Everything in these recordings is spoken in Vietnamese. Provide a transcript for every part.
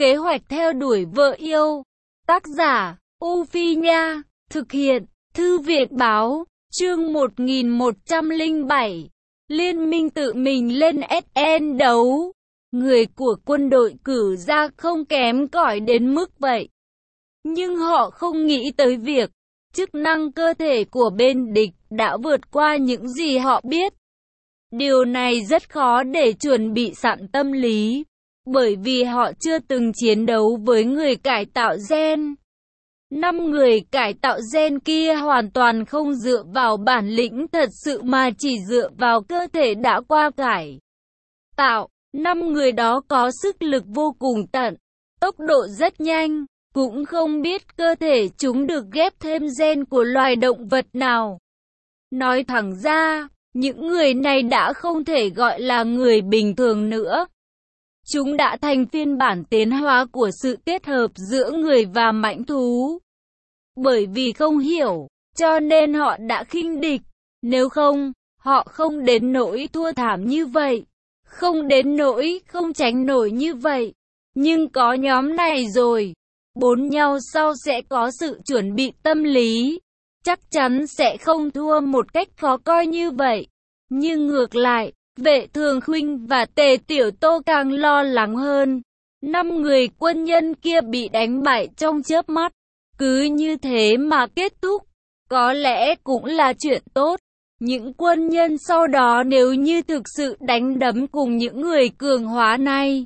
Kế hoạch theo đuổi vợ yêu. Tác giả, U Phi Nha. Thực hiện, Thư viện Báo. Chương 1107. Liên minh tự mình lên SN đấu. Người của quân đội cử ra không kém cỏi đến mức vậy. Nhưng họ không nghĩ tới việc chức năng cơ thể của bên địch đã vượt qua những gì họ biết. Điều này rất khó để chuẩn bị sẵn tâm lý, bởi vì họ chưa từng chiến đấu với người cải tạo gen. 5 người cải tạo gen kia hoàn toàn không dựa vào bản lĩnh thật sự mà chỉ dựa vào cơ thể đã qua cải tạo. 5 người đó có sức lực vô cùng tận, tốc độ rất nhanh, cũng không biết cơ thể chúng được ghép thêm gen của loài động vật nào. Nói thẳng ra, những người này đã không thể gọi là người bình thường nữa. Chúng đã thành phiên bản tiến hóa của sự kết hợp giữa người và mãnh thú. Bởi vì không hiểu, cho nên họ đã khinh địch. Nếu không, họ không đến nỗi thua thảm như vậy. Không đến nỗi không tránh nổi như vậy. Nhưng có nhóm này rồi, 4 nhau sau sẽ có sự chuẩn bị tâm lý. Chắc chắn sẽ không thua một cách khó coi như vậy. Nhưng ngược lại, Vệ Thường Khuynh và Tề Tiểu Tô càng lo lắng hơn. 5 người quân nhân kia bị đánh bại trong chớp mắt. Cứ như thế mà kết thúc, có lẽ cũng là chuyện tốt. Những quân nhân sau đó nếu như thực sự đánh đấm cùng những người cường hóa này,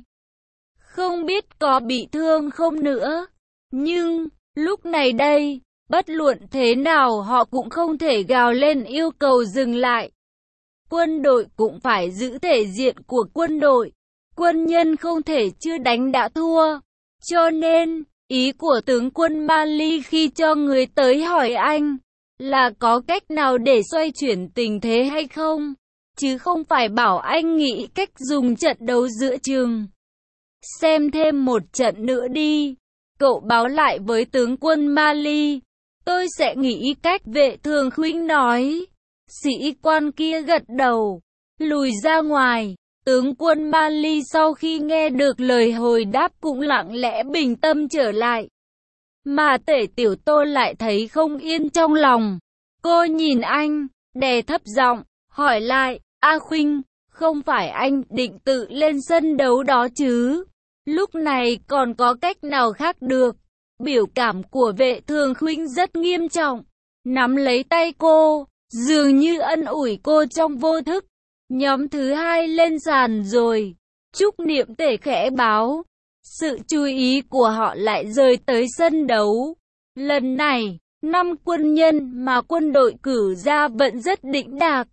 không biết có bị thương không nữa. Nhưng, lúc này đây, bất luận thế nào họ cũng không thể gào lên yêu cầu dừng lại. Quân đội cũng phải giữ thể diện của quân đội. Quân nhân không thể chưa đánh đã thua. Cho nên, ý của tướng quân Mali khi cho người tới hỏi anh là có cách nào để xoay chuyển tình thế hay không, chứ không phải bảo anh nghĩ cách dùng trận đấu giữa chừng. Xem thêm một trận nữa đi. Cậu báo lại với tướng quân Mali. Tôi sẽ nghĩ cách, Vệ Thường Khuynh nói. Sĩ quan kia gật đầu, lùi ra ngoài. Tướng quân Mali sau khi nghe được lời hồi đáp cũng lặng lẽ bình tâm trở lại. Mà Tề Tiểu Tô lại thấy không yên trong lòng. Cô nhìn anh, đè thấp giọng, hỏi lại, A Khuynh, không phải anh định tự lên sân đấu đó chứ? Lúc này còn có cách nào khác được? Biểu cảm của Vệ Thường Khuynh rất nghiêm trọng, nắm lấy tay cô, dường như ân ủi cô trong vô thức. Nhóm thứ 2 lên sàn rồi. Trúc Niệm Tể khẽ báo. Sự chú ý của họ lại rời tới sân đấu. Lần này, 5 quân nhân mà quân đội cử ra vẫn rất đĩnh đạc.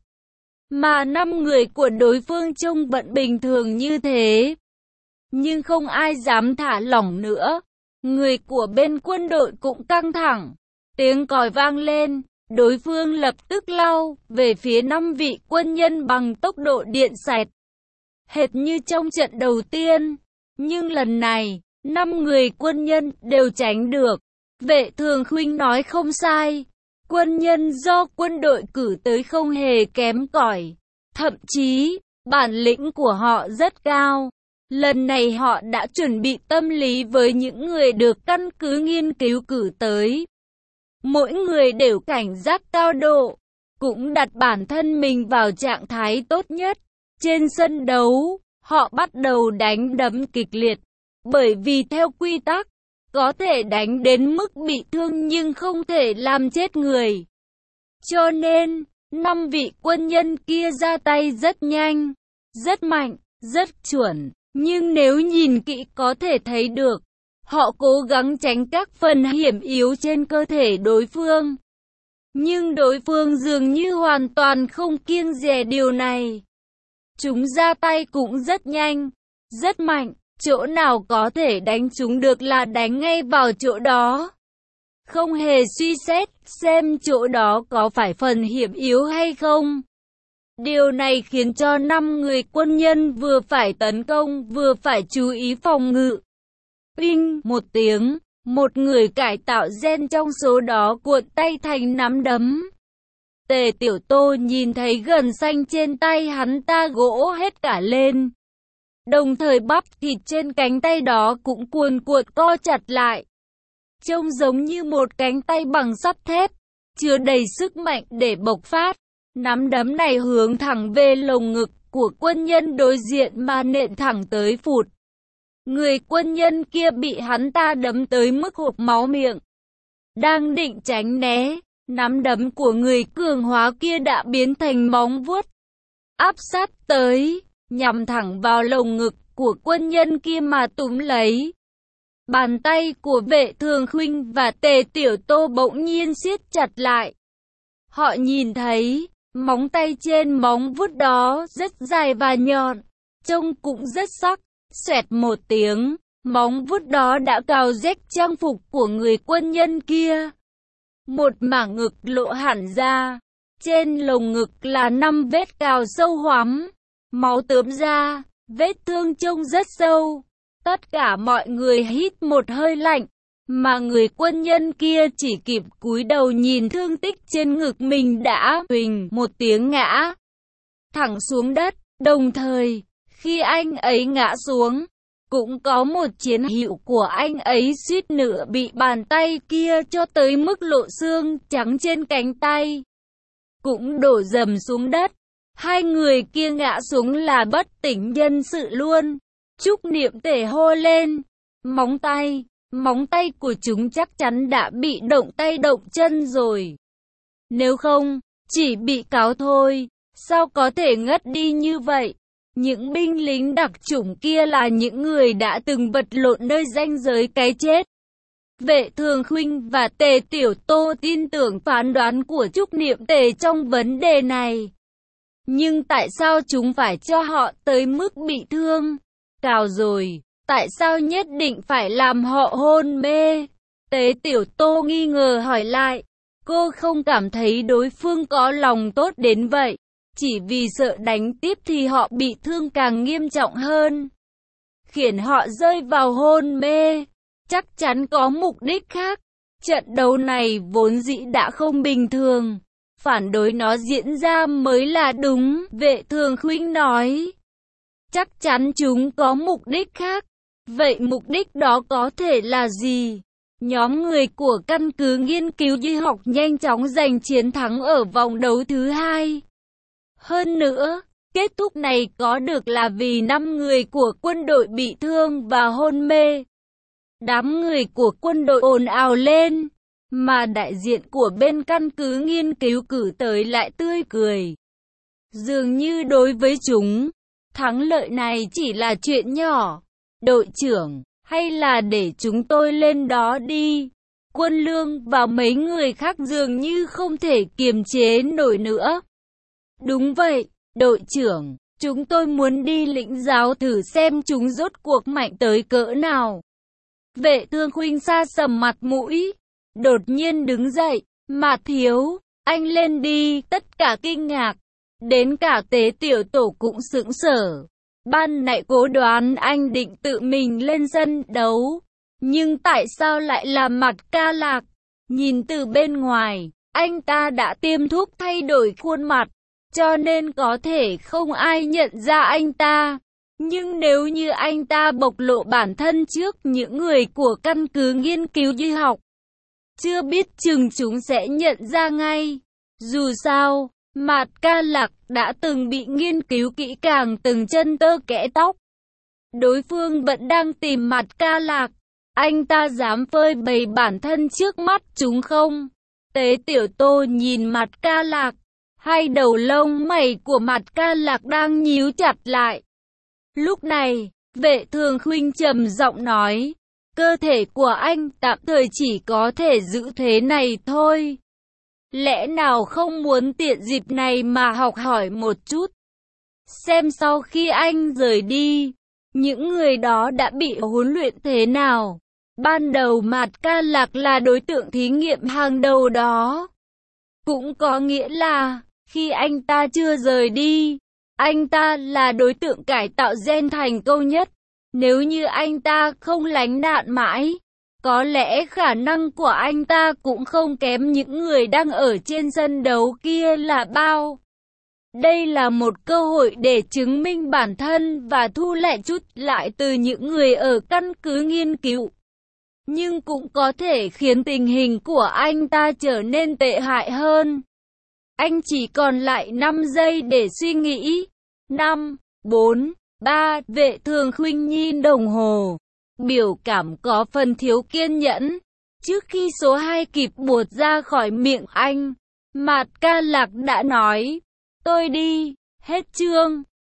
Mà 5 người của đối phương trông vẫn bình thường như thế. Nhưng không ai dám thả lỏng nữa. Người của bên quân đội cũng căng thẳng. Tiếng còi vang lên. Đối phương lập tức lao về phía 5 vị quân nhân bằng tốc độ điện xẹt. Hệt như trong trận đầu tiên. Nhưng lần này, 5 người quân nhân đều tránh được. Vệ Thường Khuynh nói không sai. Quân nhân do quân đội cử tới không hề kém cỏi. Thậm chí, bản lĩnh của họ rất cao. Lần này họ đã chuẩn bị tâm lý với những người được căn cứ nghiên cứu cử tới. Mỗi người đều cảnh giác cao độ, cũng đặt bản thân mình vào trạng thái tốt nhất. Trên sân đấu, họ bắt đầu đánh đấm kịch liệt, bởi vì theo quy tắc, có thể đánh đến mức bị thương nhưng không thể làm chết người. Cho nên, 5 vị quân nhân kia ra tay rất nhanh, rất mạnh, rất chuẩn, nhưng nếu nhìn kỹ có thể thấy được, họ cố gắng tránh các phần hiểm yếu trên cơ thể đối phương. Nhưng đối phương dường như hoàn toàn không kiêng dè điều này. Chúng ra tay cũng rất nhanh, rất mạnh, chỗ nào có thể đánh chúng được là đánh ngay vào chỗ đó. Không hề suy xét xem chỗ đó có phải phần hiểm yếu hay không. Điều này khiến cho 5 người quân nhân vừa phải tấn công vừa phải chú ý phòng ngự. Ping một tiếng, một người cải tạo gen trong số đó cuộn tay thành nắm đấm. Tề Tiểu Tô nhìn thấy gân xanh trên tay hắn ta gỗ hết cả lên. Đồng thời bắp thịt trên cánh tay đó cũng cuồn cuộn co chặt lại. Trông giống như một cánh tay bằng sắt thép, chứa đầy sức mạnh để bộc phát. Nắm đấm này hướng thẳng về lồng ngực của quân nhân đối diện mà nện thẳng tới phụt. Người quân nhân kia bị hắn ta đấm tới mức hộc máu miệng. Đang định tránh né, nắm đấm của người cường hóa kia đã biến thành móng vuốt, áp sát tới, nhằm thẳng vào lồng ngực của quân nhân kia mà túm lấy. Bàn tay của Vệ Thường Khuynh và Tề Tiểu Tô bỗng nhiên siết chặt lại. Họ nhìn thấy, móng tay trên móng vuốt đó rất dài và nhọn, trông cũng rất sắc. Xoẹt một tiếng, móng vuốt đó đã cào rách trang phục của người quân nhân kia. Một mảng ngực lộ hẳn ra, trên lồng ngực là 5 vết cào sâu hoắm, máu tướm ra, vết thương trông rất sâu. Tất cả mọi người hít một hơi lạnh, mà người quân nhân kia chỉ kịp cúi đầu nhìn thương tích trên ngực mình đã huỳnh một tiếng ngã thẳng xuống đất. Đồng thời, khi anh ấy ngã xuống, cũng có một chiến hữu của anh ấy suýt nữa bị bàn tay kia cho tới mức lộ xương trắng trên cánh tay, cũng đổ dầm xuống đất. Hai người kia ngã xuống là bất tỉnh nhân sự luôn. Trúc Niệm Tề hô lên, móng tay của chúng chắc chắn đã bị động tay động chân rồi. Nếu không, chỉ bị cáo thôi, sao có thể ngất đi như vậy? Những binh lính đặc chủng kia là những người đã từng vật lộn nơi ranh giới cái chết. Vệ Thường Khuynh và Tề Tiểu Tô tin tưởng phán đoán của Trúc Niệm Tề trong vấn đề này. Nhưng tại sao chúng phải cho họ tới mức bị thương? Cào rồi, tại sao nhất định phải làm họ hôn mê? Tề Tiểu Tô nghi ngờ hỏi lại. Cô không cảm thấy đối phương có lòng tốt đến vậy. Chỉ vì sợ đánh tiếp thì họ bị thương càng nghiêm trọng hơn, khiến họ rơi vào hôn mê. Chắc chắn có mục đích khác. Trận đấu này vốn dĩ đã không bình thường, phản đối nó diễn ra mới là đúng, Vệ Thường Khuynh nói. Chắc chắn chúng có mục đích khác. Vậy mục đích đó có thể là gì? Nhóm người của căn cứ nghiên cứu y học nhanh chóng giành chiến thắng ở vòng đấu thứ 2. Hơn nữa, kết thúc này có được là vì 5 người của quân đội bị thương và hôn mê. Đám người của quân đội ồn ào lên, mà đại diện của bên căn cứ nghiên cứu cử tới lại tươi cười. Dường như đối với chúng, thắng lợi này chỉ là chuyện nhỏ. Đội trưởng, hay là để chúng tôi lên đó đi. Quân Lương và mấy người khác dường như không thể kiềm chế nổi nữa. Đúng vậy, đội trưởng, chúng tôi muốn đi lĩnh giáo thử xem chúng rốt cuộc mạnh tới cỡ nào. Vệ Thường Khuynh sa sầm mặt mũi, đột nhiên đứng dậy. Mạt thiếu, anh lên đi. Tất cả kinh ngạc, đến cả Tế Tiểu Tổ cũng sững sờ. Ban nãy cố đoán anh định tự mình lên sân đấu, nhưng tại sao lại là Mạt Ca Lạc? Nhìn từ bên ngoài, anh ta đã tiêm thuốc thay đổi khuôn mặt, cho nên có thể không ai nhận ra anh ta. Nhưng nếu như anh ta bộc lộ bản thân trước những người của căn cứ nghiên cứu y học, chưa biết chừng chúng sẽ nhận ra ngay. Dù sao, Mạt Ca Lạc đã từng bị nghiên cứu kỹ càng từng chân tơ kẽ tóc. Đối phương vẫn đang tìm Mạt Ca Lạc. Anh ta dám phơi bày bản thân trước mắt chúng không? Tế Tiểu Tô nhìn Mạt Ca Lạc. Hai đầu lông mày của Mạt Ca Lạc đang nhíu chặt lại. Lúc này, Vệ Thường Khuynh trầm giọng nói, cơ thể của anh tạm thời chỉ có thể giữ thế này thôi. Lẽ nào không muốn tiện dịp này mà học hỏi một chút? Xem sau khi anh rời đi, những người đó đã bị huấn luyện thế nào? Ban đầu Mạt Ca Lạc là đối tượng thí nghiệm hàng đầu đó. Cũng có nghĩa là, khi anh ta chưa rời đi, anh ta là đối tượng cải tạo gen thành công nhất. Nếu như anh ta không lánh nạn mãi, có lẽ khả năng của anh ta cũng không kém những người đang ở trên sân đấu kia là bao. Đây là một cơ hội để chứng minh bản thân và thu lại chút lại từ những người ở căn cứ nghiên cứu. Nhưng cũng có thể khiến tình hình của anh ta trở nên tệ hại hơn. Anh chỉ còn lại 5 giây để suy nghĩ. 5, 4, 3, Vệ Thường Khuynh nhìn đồng hồ. Biểu cảm có phần thiếu kiên nhẫn. Trước khi số 2 kịp buột ra khỏi miệng anh, Mạt Ca Lạc đã nói, tôi đi, hết chương.